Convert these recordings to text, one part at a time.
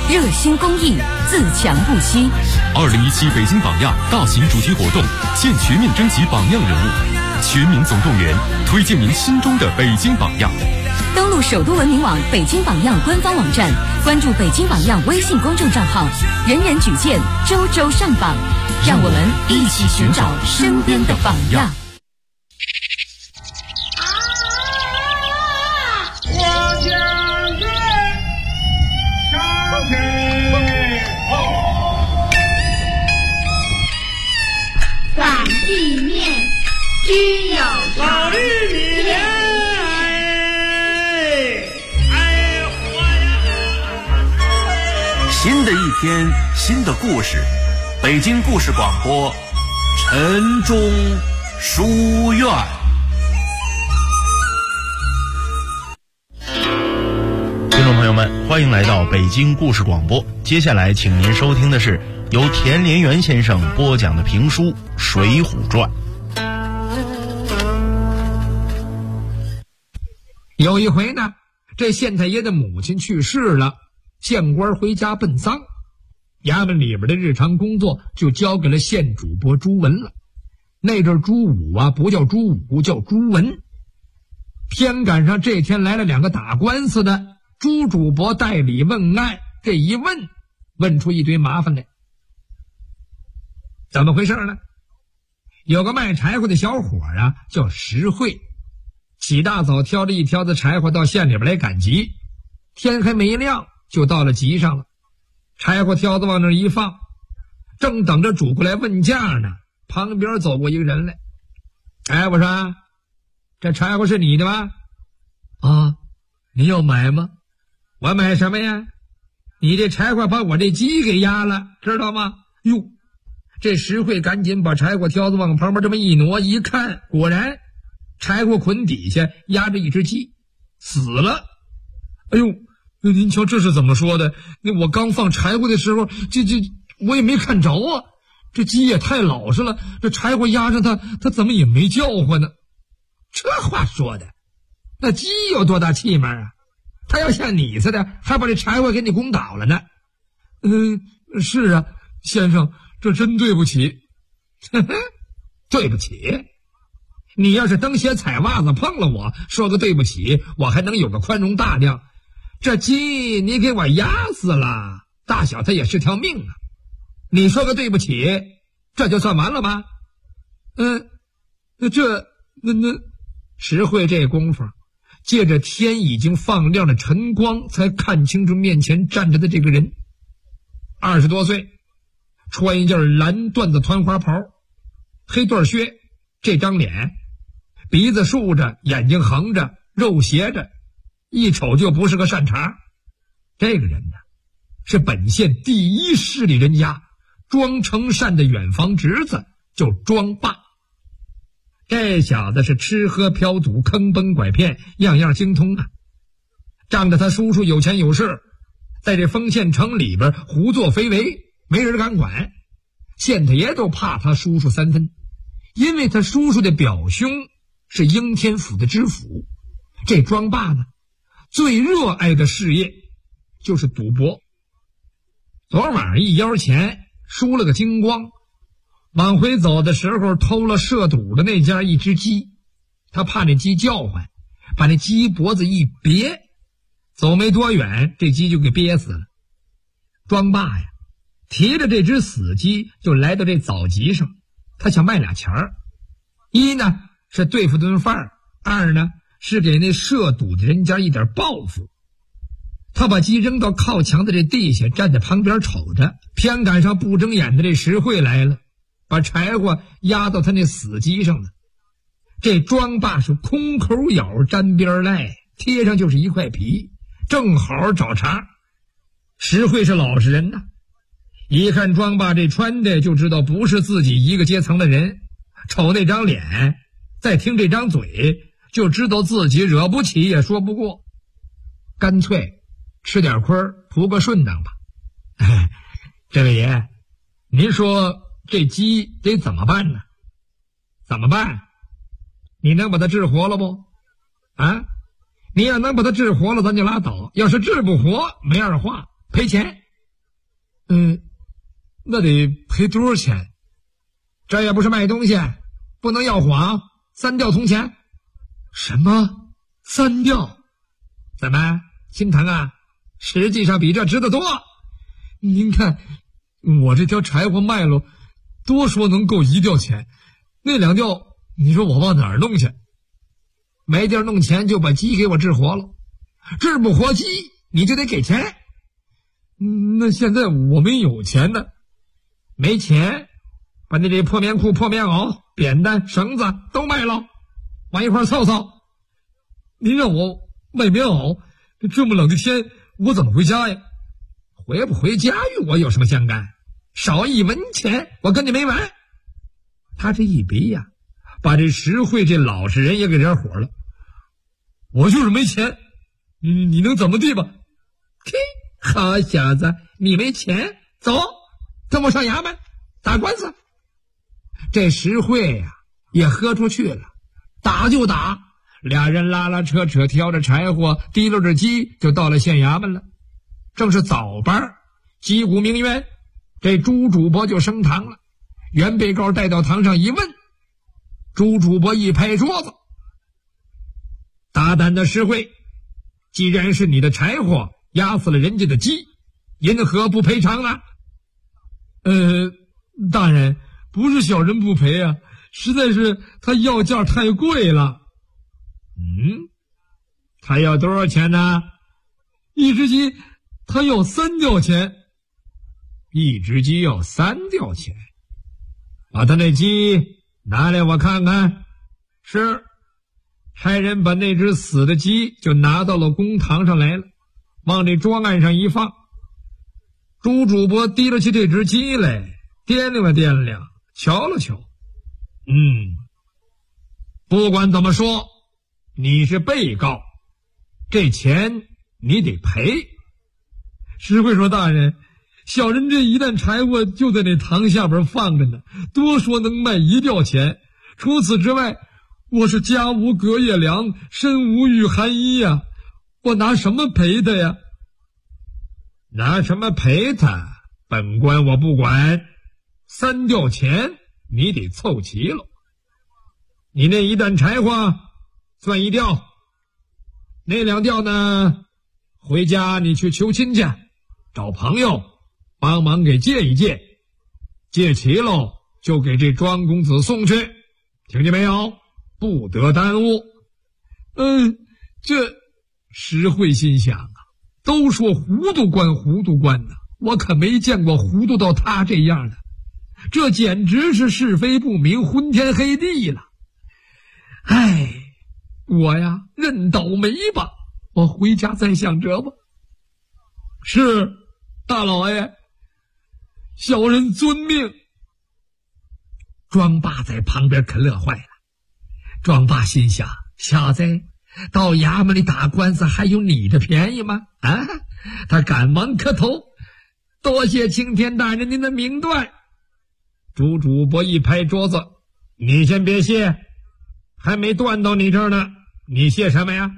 热心公益，自强不息。 2017北京榜样大型主题活动现全面征集榜样人物，全民总动员，推荐您心中的北京榜样。 登录首都文明网北京榜样官方网站，关注北京榜样微信公众账号，人人举荐，周周上榜，让我们一起寻找身边的榜样。 地面只有老玉米莲， 新的一天，新的故事，北京故事广播，晨钟书院。 听众朋友们，欢迎来到北京故事广播。接下来，请您收听的是由田连元先生播讲的评书《水浒传》。 有一回呢，这县太爷的母亲去世了，县官回家奔丧，衙门里边的日常工作就交给了县主播朱文了。那阵朱武啊，不叫朱武，叫朱文。偏赶上这天来了两个打官司的，朱主播代理问案，这一问，问出一堆麻烦来。怎么回事呢？有个卖柴火的小伙啊，叫石慧，起大早挑着一挑子柴火到县里边来赶集，天还没亮就到了集上了，柴火挑子往那一放，正等着主过来问价呢，旁边走过一个人来。哎，我说这柴火是你的吗？啊，你要买吗？我买什么呀？你这柴火把我这鸡给压了，知道吗？哟，这石慧赶紧把柴火挑子往旁边这么一挪，一看，果然柴火捆底下压着一只鸡，死了。哎呦，您瞧这是怎么说的？我刚放柴火的时候，这我也没看着啊，这鸡也太老实了，这柴火压着它怎么也没叫唤呢？这话说的，那鸡有多大气门啊？他要像你似的，还把这柴火给你攻倒了呢。是啊，先生，这真对不起。对不起？你要是蹬鞋踩袜子碰了我，说个对不起，我还能有个宽容大量。这鸡你给我压死了，大小它也是条命啊。你说个对不起，这就算完了吗？石慧这功夫，借着天已经放亮的晨光，才看清楚面前站着的这个人。20多岁，穿一件蓝缎子团花袍，黑缎靴，这张脸，鼻子竖着，眼睛横着，肉斜着，一瞅就不是个善茬。这个人呢，是本县第一势力人家庄成善的远房侄子，叫庄霸。这小子是吃喝嫖赌坑崩拐骗，样样精通啊。仗着他叔叔有钱有势，在这丰县城里边胡作非为，没人敢管。县太爷都怕他叔叔3分，因为他叔叔的表兄是应天府的知府。这庄霸呢，最热爱的事业就是赌博。昨晚上一腰钱输了个精光，往回走的时候偷了设赌的那家一只鸡，他怕那鸡叫唤，把那鸡脖子一别，走没多远这鸡就给憋死了。庄霸呀，提着这只死鸡就来到这早集上，他想卖俩钱儿，一呢是对付顿饭，二呢是给那设赌的人家一点报复。他把鸡扔到靠墙的这地下，站在旁边瞅着，偏赶上不睁眼的这石慧来了，把柴火压到他那死鸡上了。这庄霸是空口咬沾边赖，贴上就是一块皮，正好找茬。石慧是老实人呐，一看庄霸这穿的就知道不是自己一个阶层的人，瞅那张脸，再听这张嘴，就知道自己惹不起也说不过，干脆吃点亏图个顺当吧。这位爷，您说这鸡得怎么办呢？怎么办？你能把它治活了不？啊，你要能把它治活了咱就拉倒，要是治不活没二话，赔钱。 那得赔多少钱？这也不是卖东西，不能要谎，3吊铜钱。什么3吊？怎么心疼啊？实际上比这值得多。您看我这条柴火卖了，多说能够1吊钱，那2吊你说我往哪儿弄去？没地儿弄钱，就把鸡给我治活了。治不活鸡你就得给钱。那现在我没有钱呢。没钱，把你这破棉裤、破棉袄、扁担、绳子都卖了，往一块凑凑。您让我卖棉袄，这么冷的天我怎么回家呀？回不回家与我有什么相干？少1文钱我跟你没完。他这一逼呀，把这石慧这老实人也给惹火了。我就是没钱，你能怎么地吧？嘿，好小子，你没钱，走，跟我上衙门打官司。这石慧呀也喝出去了，打就打。俩人拉拉扯扯，挑着柴火，提溜着鸡就到了县衙门了。正是早班，击鼓鸣冤，这朱主播就升堂了。原被告带到堂上一问，朱主播一拍桌子：大胆的石慧，既然是你的柴火压死了人家的鸡，因何不赔偿呢？大人，不是小人不赔啊，实在是他要价太贵了。他要多少钱呢？一只鸡他要3吊钱。一只鸡要3吊钱？把他那鸡拿来我看看。是。差人把那只死的鸡就拿到了公堂上来了，往这桌案上一放。朱主播提了起这只鸡来，掂量了掂量，瞧了瞧。不管怎么说，你是被告，这钱你得赔。石慧说：大人，小人这一担柴火就在那堂下边放着呢，多说能卖1吊钱，除此之外我是家无隔夜粮，身无御寒衣呀，我拿什么赔他呀？拿什么赔他？本官我不管，3吊钱你得凑齐了。你那一担柴火算1吊，那2吊呢，回家你去求亲戚，找朋友帮忙给借一借，借齐喽就给这庄公子送去，听见没有？不得耽误。这石慧心想啊，都说糊涂官糊涂官呢，我可没见过糊涂到他这样的，这简直是是非不明，昏天黑地了。我呀认倒霉吧，我回家再想辙吧。是，大老爷，小人遵命。庄爸在旁边可乐坏了。庄爸心想，小子到衙门里打官司还有你的便宜吗？他赶忙磕头，多谢青天大人您的明断。朱主播一拍桌子：你先别谢，还没断到你这儿呢，你谢什么呀？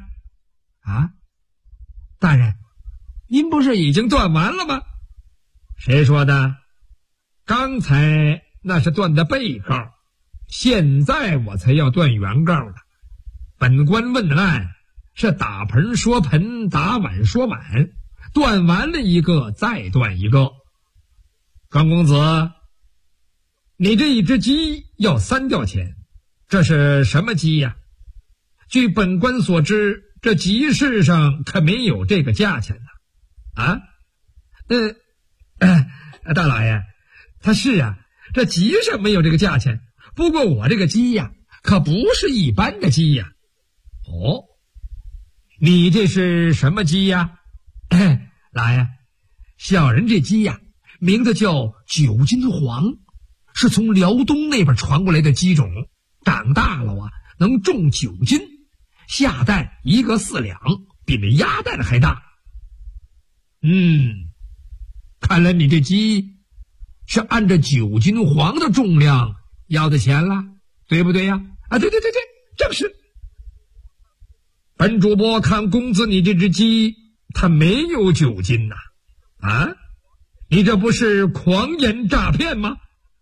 大人，您不是已经断完了吗？谁说的？刚才那是断的被告，现在我才要断原告的。本官问案是打盆说盆，打碗说碗，断完了一个再断一个。庄公子，你这一只鸡要3吊钱，这是什么鸡呀？据本官所知，这集市上可没有这个价钱呢。大老爷，他是啊，这集上没有这个价钱，不过我这个鸡呀可不是一般的鸡呀。你这是什么鸡呀？老爷，小人这鸡呀名字叫九斤黄，是从辽东那边传过来的鸡种，长大了能重9斤，下蛋一个4两，比那鸭蛋还大。看来你这鸡是按照9斤黄的重量要的钱了，对不对呀？对，正是。本主播看公子你这只鸡，它没有9斤呐。 你这不是狂言诈骗吗？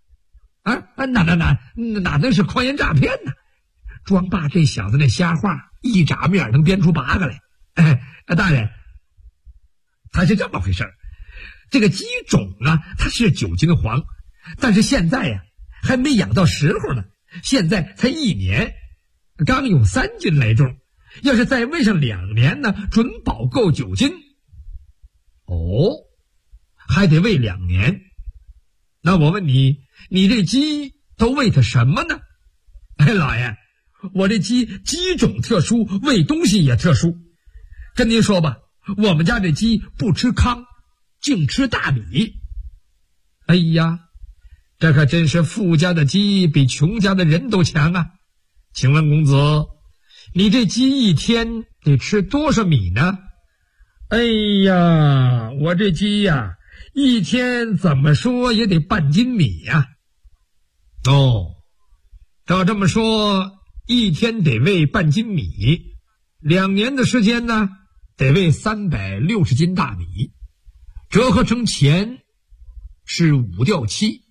哪能是狂言诈骗呢？庄霸这小子那瞎话一眨面能编出8个来。大人，他是这么回事，这个鸡种啊，它是9斤黄，但是现在呀还没养到时候呢，现在才1年，刚有3斤来重，要是再喂上2年呢，准保够9斤。还得喂2年。那我问你，你这鸡都喂它什么呢？老爷，我这鸡种特殊，喂东西也特殊。跟您说吧，我们家这鸡不吃糠，净吃大米。哎呀，这可真是富家的鸡比穷家的人都强啊。请问公子，你这鸡一天得吃多少米呢？哎呀，我这鸡呀，一天怎么说也得半斤米呀。照这么说，一天得喂半斤米，2年的时间呢，得喂360斤大米，折合成钱是5吊7。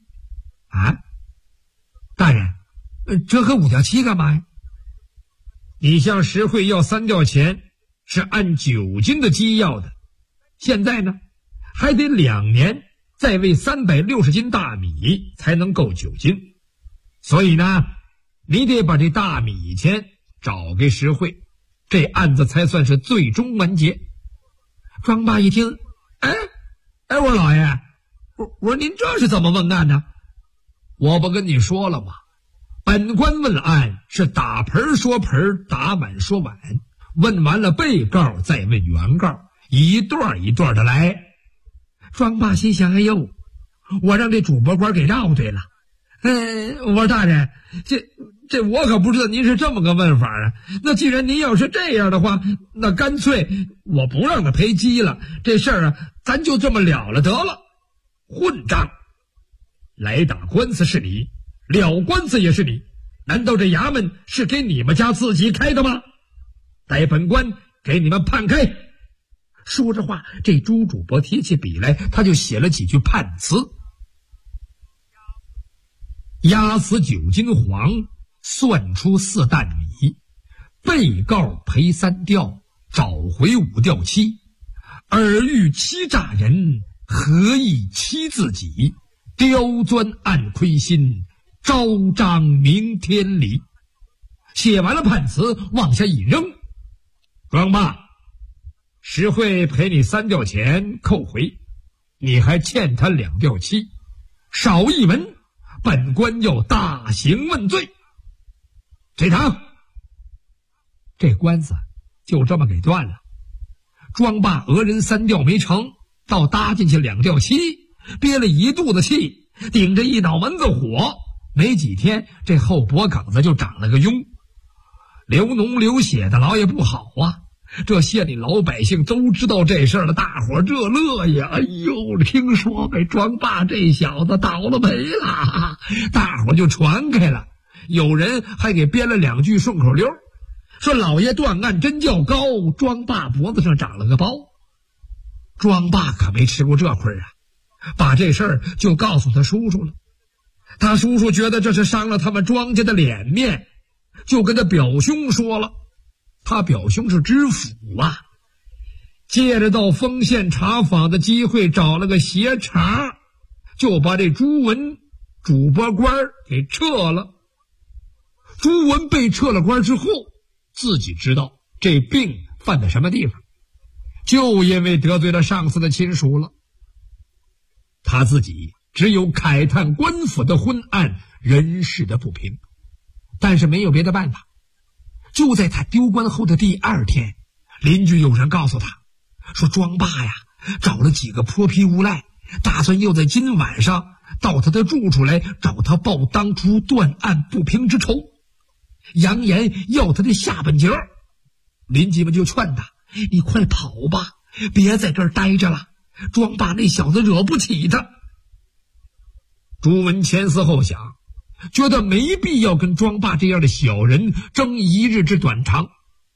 大人，折合5吊7干嘛呀？你向石会要3吊钱是按9斤的鸡要的，现在呢还得2年再喂360斤大米才能够9斤，所以呢你得把这大米钱找给石会，这案子才算是最终完结。庄霸一听，我说老爷，我说您这是怎么问案呢？我不跟你说了吗？本官问案是打盆说盆，打碗说碗，问完了被告再问原告，一段一段的来。庄霸心想，哎呦，我让这主播官给绕对了。我说大人，这我可不知道您是这么个问法啊。那既然您要是这样的话，那干脆我不让他赔鸡了，这事儿啊咱就这么了得了。混账，来打官司是你，了官司也是你，难道这衙门是给你们家自己开的吗？待本官给你们判开。说着话，这朱主播提起笔来，他就写了几句判词：压死9斤黄，算出4担米，被告赔3吊，找回5吊7，尔欲欺诈人，何以欺自己？刁钻暗亏心，昭彰明天理。写完了判词，往下一扔。庄霸，石会赔你3吊钱扣回，你还欠他2吊7，少一文，本官要大刑问罪。这堂，这官司就这么给断了。庄霸讹人3吊没成，倒搭进去2吊7，憋了一肚子气，顶着一脑门子火，没几天这后脖梗子就长了个痈，流脓流血的，老也不好啊。这县里老百姓都知道这事儿了，大伙热乐呀！哎呦，听说被庄霸这小子倒了霉了，大伙就传开了。有人还给编了2句顺口溜，说老爷断案真叫高，庄霸脖子上长了个包。庄霸可没吃过这亏啊，把这事儿就告诉他叔叔了。他叔叔觉得这是伤了他们庄家的脸面，就跟他表兄说了。他表兄是知府啊，借着到丰县查访的机会，找了个协查，就把这朱文主播官给撤了。朱文被撤了官之后，自己知道这病犯在什么地方，就因为得罪了上司的亲属了。他自己只有慨叹官府的昏暗，人事的不平，但是没有别的办法。就在他丢官后的第2天，邻居有人告诉他说，庄霸呀找了几个泼皮无赖，打算要在今晚上到他的住处来找他报当初断案不平之仇，扬言要他的下半截。邻居们就劝他，你快跑吧，别在这儿待着了，庄霸那小子惹不起他。朱文前思后想，觉得没必要跟庄霸这样的小人争1日之短长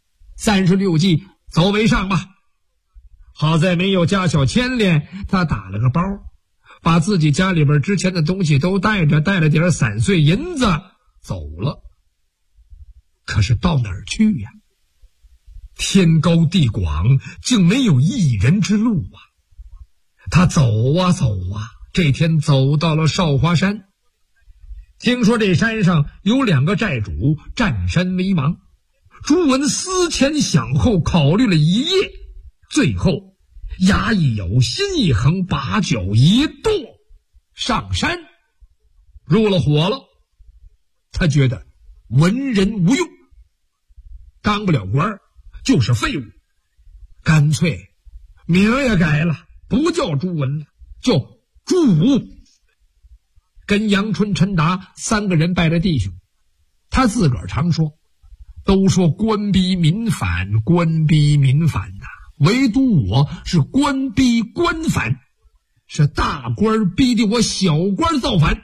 ，36计走为上吧。好在没有家小牵连，他打了个包， 把自己家里边之前的东西都带着，带了点散碎银子走了。可是到哪儿去呀？天高地广，竟没有一人之路啊！他走啊走啊，这天走到了少华山。听说这山上有2个寨主占山为王。朱文思前想后，考虑了一夜，最后牙一咬，心一横，把脚一跺，上山入了伙了。他觉得文人无用，当不了官，就是废物，干脆名也改了，不叫朱文了，叫朱武。跟杨春、陈达3个人拜了弟兄。他自个儿常说，都说官逼民反，官逼民反呐，唯独我是官逼官反，是大官逼得我小官造反。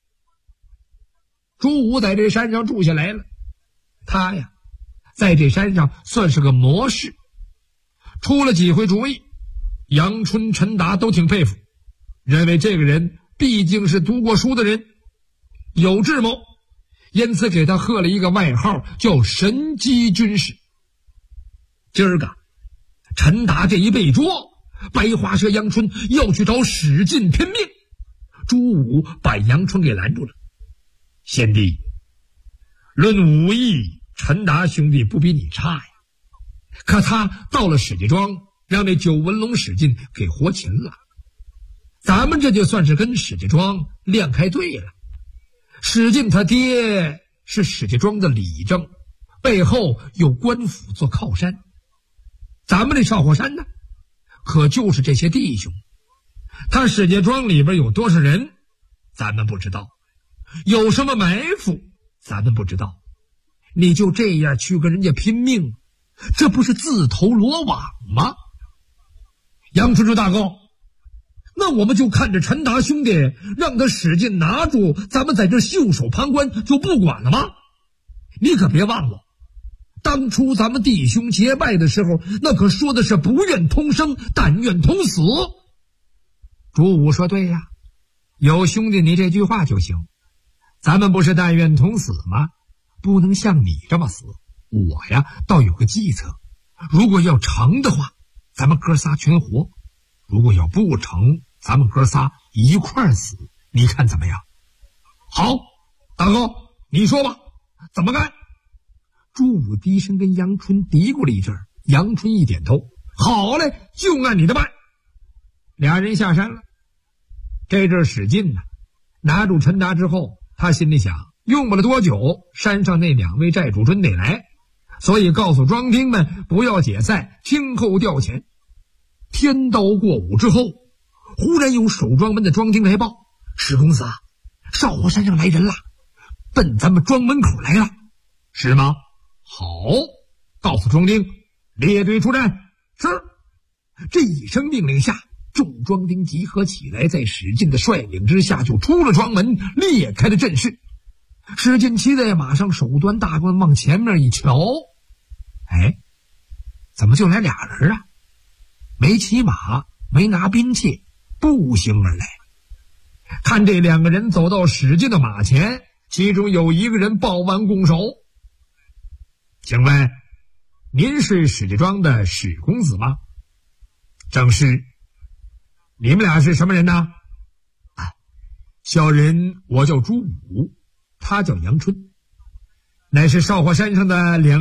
朱武在这山上住下来了，他呀在这山上算是个谋士，出了几回主意，杨春、陈达都挺佩服，认为这个人毕竟是读过书的人，有智谋，因此给他贺了一个外号，叫神机军师。今儿个陈达这一被捉，白花蛇杨春要去找史进拼命，朱武把杨春给拦住了。贤弟，论武艺，陈达兄弟不比你差呀，可他到了史家庄，让那九纹龙史进给活擒了，咱们这就算是跟史家庄亮开队了。史进他爹是史家庄的李正，背后有官府做靠山，咱们这少华山呢，可就是这些弟兄。他史家庄里边有多少人咱们不知道，有什么埋伏咱们不知道，你就这样去跟人家拼命，这不是自投罗网吗？杨春说，大哥，那我们就看着陈达兄弟让他使劲拿住，咱们在这袖手旁观就不管了吗？你可别忘了，当初咱们弟兄结拜的时候，那可说的是不愿同生，但愿同死。朱武说，对呀，有兄弟你这句话就行，咱们不是但愿同死吗？不能像你这么死。我呀倒有个计策，如果要成的话，咱们哥仨全活，如果要不成，咱们哥仨一块儿死，你看怎么样？好，大哥你说吧，怎么干？朱武低声跟杨春嘀咕了一阵，杨春一点头，好嘞，就按你的办。俩人下山了。这阵史进呢，拿住陈达之后，他心里想，用不了多久，山上那2位寨主准得来，所以告诉庄丁们不要解散，听候调遣。天刀过午之后，忽然有守庄门的庄丁来报，史公子啊，少华山上来人了，奔咱们庄门口来了。是吗？好，告诉庄丁列队出战。是。这一声命令下，众庄丁集合起来，在史进的率领之下就出了庄门，裂开了阵势。史进骑在马上，手端大棍往前面一瞧，哎，怎么就来俩人啊？没骑马，没拿兵器，步行而来。看这2个人走到史进的马前，其中有一个人抱腕拱手。请问您是史家庄的史公子吗？正是。你们俩是什么人呢？小人我叫朱武，他叫杨春，乃是少华山上的2